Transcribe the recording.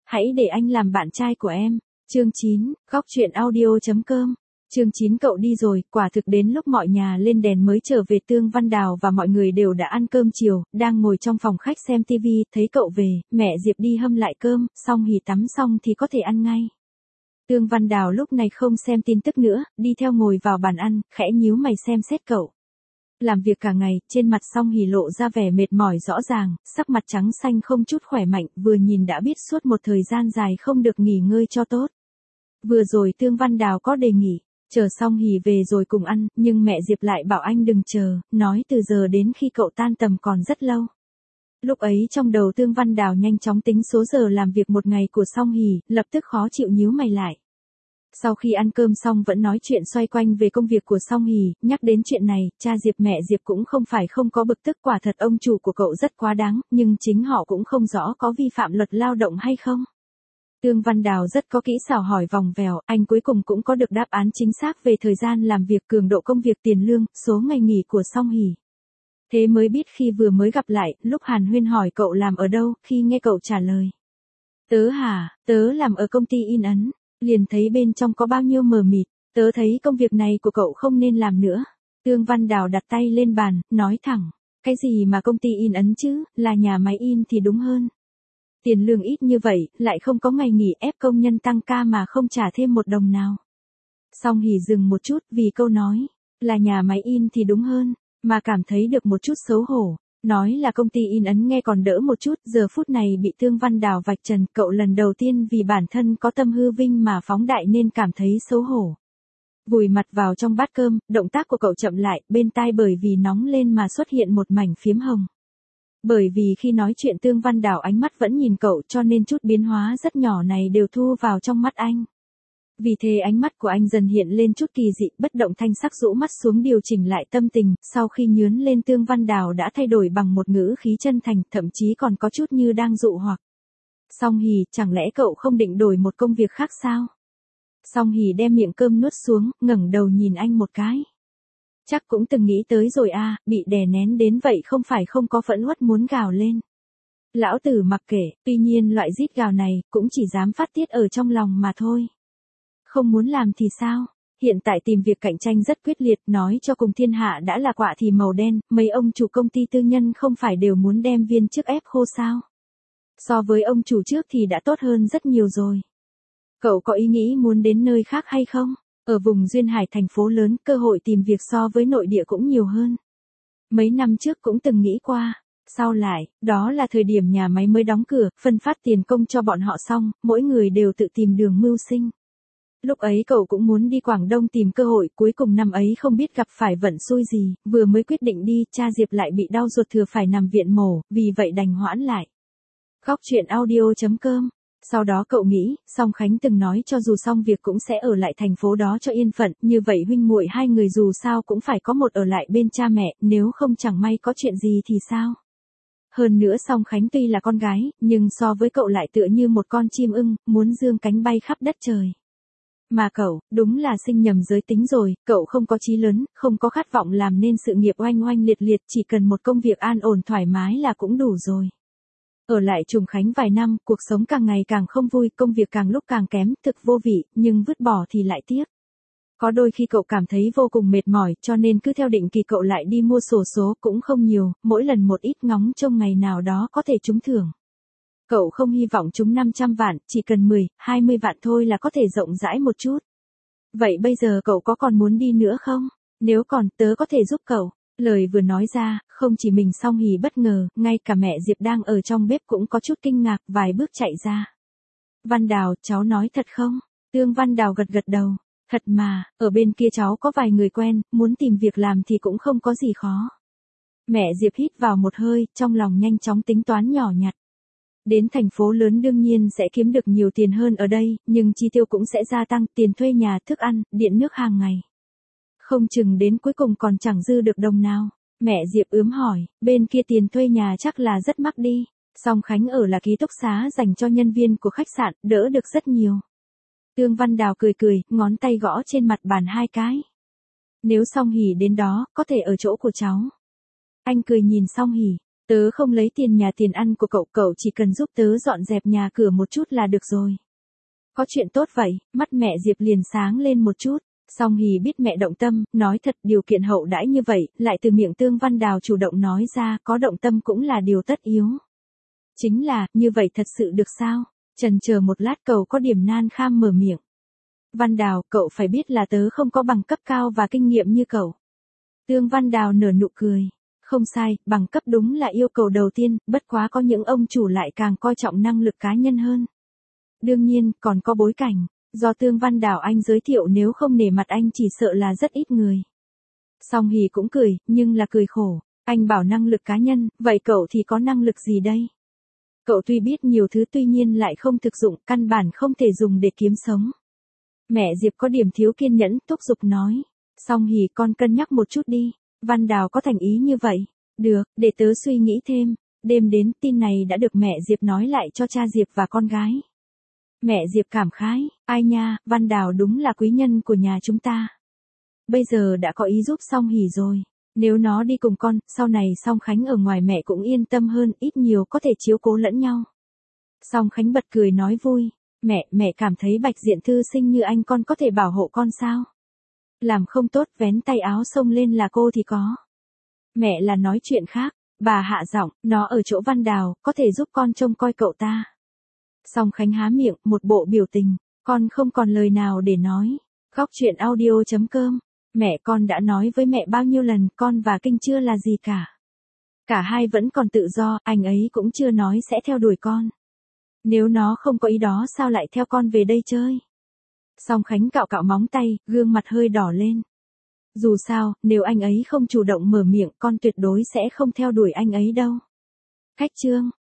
hãy để anh làm bạn trai của em. Chương 9, góc truyện audio.com. Chương 9 cậu đi rồi, quả thực đến lúc mọi nhà lên đèn mới trở về. Tương Văn Đào và mọi người đều đã ăn cơm chiều, đang ngồi trong phòng khách xem tivi, thấy cậu về, mẹ Diệp đi hâm lại cơm, xong hỉ tắm xong thì có thể ăn ngay. Tương Văn Đào lúc này không xem tin tức nữa, đi theo ngồi vào bàn ăn, khẽ nhíu mày xem xét cậu. Làm việc cả ngày, trên mặt Song Hỉ lộ ra vẻ mệt mỏi rõ ràng, sắc mặt trắng xanh không chút khỏe mạnh, vừa nhìn đã biết suốt một thời gian dài không được nghỉ ngơi cho tốt. Vừa rồi Tương Văn Đào có đề nghị, chờ Song Hỉ về rồi cùng ăn, nhưng mẹ Diệp lại bảo anh đừng chờ, nói từ giờ đến khi cậu tan tầm còn rất lâu. Lúc ấy trong đầu Tương Văn Đào nhanh chóng tính số giờ làm việc một ngày của Song Hỉ, lập tức khó chịu nhíu mày lại. Sau khi ăn cơm xong vẫn nói chuyện xoay quanh về công việc của Song Hỉ, nhắc đến chuyện này, cha Diệp mẹ Diệp cũng không phải không có bực tức, quả thật ông chủ của cậu rất quá đáng, nhưng chính họ cũng không rõ có vi phạm luật lao động hay không. Tương Văn Đào rất có kỹ xảo hỏi vòng vèo, anh cuối cùng cũng có được đáp án chính xác về thời gian làm việc, cường độ công việc, tiền lương, số ngày nghỉ của Song Hỉ. Thế mới biết khi vừa mới gặp lại, lúc Hàn Huyên hỏi cậu làm ở đâu, khi nghe cậu trả lời. Tớ hả, tớ làm ở công ty in ấn. Liền thấy bên trong có bao nhiêu mờ mịt, tớ thấy công việc này của cậu không nên làm nữa. Tương Văn Đào đặt tay lên bàn, nói thẳng, cái gì mà công ty in ấn chứ, là nhà máy in thì đúng hơn. Tiền lương ít như vậy, lại không có ngày nghỉ, ép công nhân tăng ca mà không trả thêm một đồng nào. Song Hỉ dừng một chút vì câu nói, là nhà máy in thì đúng hơn, mà cảm thấy được một chút xấu hổ. Nói là công ty in ấn nghe còn đỡ một chút, giờ phút này bị Tương Văn Đào vạch trần, cậu lần đầu tiên vì bản thân có tâm hư vinh mà phóng đại nên cảm thấy xấu hổ. Vùi mặt vào trong bát cơm, động tác của cậu chậm lại, bên tai bởi vì nóng lên mà xuất hiện một mảnh phiếm hồng. Bởi vì khi nói chuyện Tương Văn Đào ánh mắt vẫn nhìn cậu cho nên chút biến hóa rất nhỏ này đều thu vào trong mắt anh. Vì thế ánh mắt của anh dần hiện lên chút kỳ dị, bất động thanh sắc rũ mắt xuống điều chỉnh lại tâm tình, sau khi nhướn lên Tương Văn Đào đã thay đổi bằng một ngữ khí chân thành, thậm chí còn có chút như đang dụ hoặc. Song Hỉ, chẳng lẽ cậu không định đổi một công việc khác sao? Song Hỉ đem miệng cơm nuốt xuống, ngẩng đầu nhìn anh một cái. Chắc cũng từng nghĩ tới rồi à, bị đè nén đến vậy không phải không có phẫn uất muốn gào lên. Lão tử mặc kệ, tuy nhiên loại rít gào này cũng chỉ dám phát tiết ở trong lòng mà thôi. Không muốn làm thì sao? Hiện tại tìm việc cạnh tranh rất quyết liệt, nói cho cùng thiên hạ đã là quạ thì màu đen, mấy ông chủ công ty tư nhân không phải đều muốn đem viên chức ép khô sao? So với ông chủ trước thì đã tốt hơn rất nhiều rồi. Cậu có ý nghĩ muốn đến nơi khác hay không? Ở vùng duyên hải thành phố lớn, cơ hội tìm việc so với nội địa cũng nhiều hơn. Mấy năm trước cũng từng nghĩ qua. Sau lại, đó là thời điểm nhà máy mới đóng cửa, phân phát tiền công cho bọn họ xong, mỗi người đều tự tìm đường mưu sinh. Lúc ấy cậu cũng muốn đi Quảng Đông tìm cơ hội, cuối cùng năm ấy không biết gặp phải vận xui gì, vừa mới quyết định đi, cha Diệp lại bị đau ruột thừa phải nằm viện mổ, vì vậy đành hoãn lại. Góc truyện audio.com. Sau đó cậu nghĩ, Song Khánh từng nói cho dù xong việc cũng sẽ ở lại thành phố đó cho yên phận, như vậy huynh muội hai người dù sao cũng phải có một ở lại bên cha mẹ, nếu không chẳng may có chuyện gì thì sao? Hơn nữa Song Khánh tuy là con gái, nhưng so với cậu lại tựa như một con chim ưng, muốn dương cánh bay khắp đất trời. Mà cậu, đúng là sinh nhầm giới tính rồi, cậu không có chí lớn, không có khát vọng làm nên sự nghiệp oanh oanh liệt liệt, chỉ cần một công việc an ổn thoải mái là cũng đủ rồi. Ở lại Trùng Khánh vài năm, cuộc sống càng ngày càng không vui, công việc càng lúc càng kém, thực vô vị, nhưng vứt bỏ thì lại tiếc. Có đôi khi cậu cảm thấy vô cùng mệt mỏi, cho nên cứ theo định kỳ cậu lại đi mua xổ số, cũng không nhiều, mỗi lần một ít, ngóng trông ngày nào đó có thể trúng thưởng. Cậu không hy vọng trúng 500 vạn, chỉ cần 10, 20 vạn thôi là có thể rộng rãi một chút. Vậy bây giờ cậu có còn muốn đi nữa không? Nếu còn, tớ có thể giúp cậu. Lời vừa nói ra, không chỉ mình Song Hỉ bất ngờ, ngay cả mẹ Diệp đang ở trong bếp cũng có chút kinh ngạc, vài bước chạy ra. Văn Đào, cháu nói thật không? Tương Văn Đào gật gật đầu. Thật mà, ở bên kia cháu có vài người quen, muốn tìm việc làm thì cũng không có gì khó. Mẹ Diệp hít vào một hơi, trong lòng nhanh chóng tính toán nhỏ nhặt. Đến thành phố lớn đương nhiên sẽ kiếm được nhiều tiền hơn ở đây, nhưng chi tiêu cũng sẽ gia tăng, tiền thuê nhà, thức ăn, điện nước hàng ngày. Không chừng đến cuối cùng còn chẳng dư được đồng nào. Mẹ Diệp ướm hỏi, bên kia tiền thuê nhà chắc là rất mắc đi. Song Khánh ở là ký túc xá dành cho nhân viên của khách sạn, đỡ được rất nhiều. Tương Văn Đào cười cười, ngón tay gõ trên mặt bàn hai cái. Nếu Song Hỉ đến đó, có thể ở chỗ của cháu. Anh cười nhìn Song Hỉ. Tớ không lấy tiền nhà tiền ăn của cậu, cậu chỉ cần giúp tớ dọn dẹp nhà cửa một chút là được rồi. Có chuyện tốt vậy, mắt mẹ Diệp liền sáng lên một chút. Song Hỷ biết mẹ động tâm, nói thật điều kiện hậu đãi như vậy, lại từ miệng Tương Văn Đào chủ động nói ra, có động tâm cũng là điều tất yếu. Chính là, như vậy thật sự được sao? Chần chờ một lát cậu có điểm nan kham mở miệng. Văn Đào, cậu phải biết là tớ không có bằng cấp cao và kinh nghiệm như cậu. Tương Văn Đào nở nụ cười. Không sai, bằng cấp đúng là yêu cầu đầu tiên, bất quá có những ông chủ lại càng coi trọng năng lực cá nhân hơn. Đương nhiên, còn có bối cảnh. Do Tương Văn Đào anh giới thiệu nếu không nể mặt anh chỉ sợ là rất ít người. Song Hỷ cũng cười, nhưng là cười khổ. Anh bảo năng lực cá nhân, vậy cậu thì có năng lực gì đây? Cậu tuy biết nhiều thứ tuy nhiên lại không thực dụng, căn bản không thể dùng để kiếm sống. Mẹ Diệp có điểm thiếu kiên nhẫn, thúc giục nói. Song Hỷ con cân nhắc một chút đi. Văn Đào có thành ý như vậy. Được, để tớ suy nghĩ thêm. Đêm đến, tin này đã được mẹ Diệp nói lại cho cha Diệp và con gái. Mẹ Diệp cảm khái, ai nha, Văn Đào đúng là quý nhân của nhà chúng ta. Bây giờ đã có ý giúp Song Hỷ rồi. Nếu nó đi cùng con, sau này Song Khánh ở ngoài mẹ cũng yên tâm hơn, ít nhiều có thể chiếu cố lẫn nhau. Song Khánh bật cười nói vui, mẹ cảm thấy Bạch Diện thư sinh như anh con có thể bảo hộ con sao? Làm không tốt vén tay áo xông lên là cô thì có. Mẹ là nói chuyện khác, bà hạ giọng, nó ở chỗ Văn Đào, có thể giúp con trông coi cậu ta. Song Khánh há miệng, một bộ biểu tình, con không còn lời nào để nói. Góc truyện audio.com. Mẹ con đã nói với mẹ bao nhiêu lần, con và Kinh chưa là gì cả. Cả hai vẫn còn tự do, anh ấy cũng chưa nói sẽ theo đuổi con. Nếu nó không có ý đó sao lại theo con về đây chơi? Song Khánh cạo cạo móng tay, gương mặt hơi đỏ lên. Dù sao, nếu anh ấy không chủ động mở miệng, con tuyệt đối sẽ không theo đuổi anh ấy đâu. Khách chương.